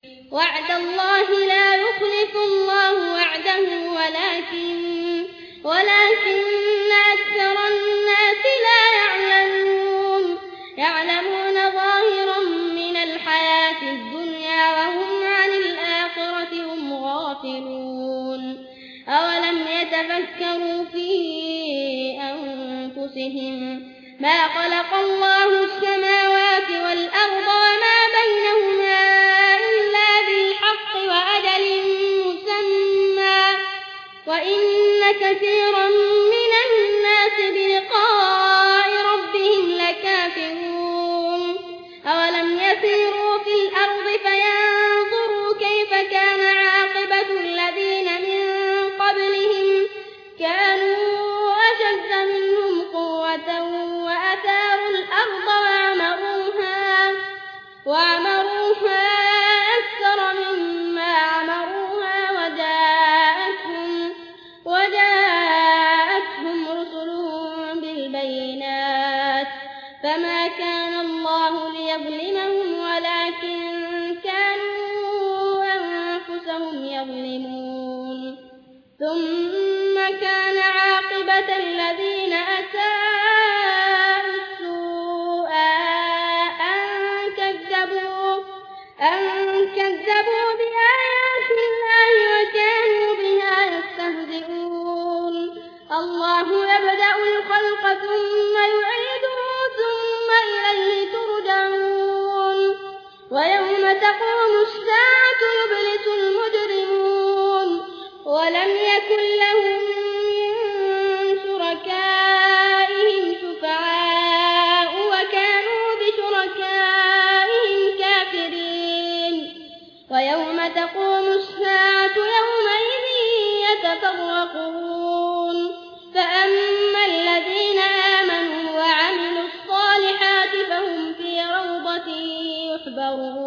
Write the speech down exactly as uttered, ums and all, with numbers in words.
وعد الله لا يخلف الله وعده ولكن ولكن أكثر الناس لا يعلمون يعلمون ظاهرا من الحياة الدنيا وهم عن الآخرة هم غافلون أولم يتفكروا في أنفسهم ما خلق الله السماوات والأرض وما بينهما إلا بالحق وأجل مسمى وإن كثيرا من الناس بلقاء ربهم لكافرون أولم يسيروا في الأرض فينظروا كيف كان عاقبة الذين من قبلهم كانوا أشد منهم قوة وأثاروا الأرض وعمروها, وعمروها أكثر مما عمروها وجاءتهم, وجاءتهم رسلهم بالبينات فما كان الله ليظلمهم ولكن كانوا أنفسهم يظلمون ثم كان عاقبة الذين أساءوا السوء أن كذبوا, أن كذبوا بآيات الله وكانوا بها يستهزئون الله يبدأ الخلق ثم يعيده ثم إليه ترجعون ويوم تقوم الساعة يبلس المجرمون ولم يكن لهم من شركائهم شفعاء وكانوا بشركائهم كافرين ويوم تقوم الساعة يومئذ يتفرقون فأما الذين آمنوا وعملوا الصالحات فهم في روضة يحبرون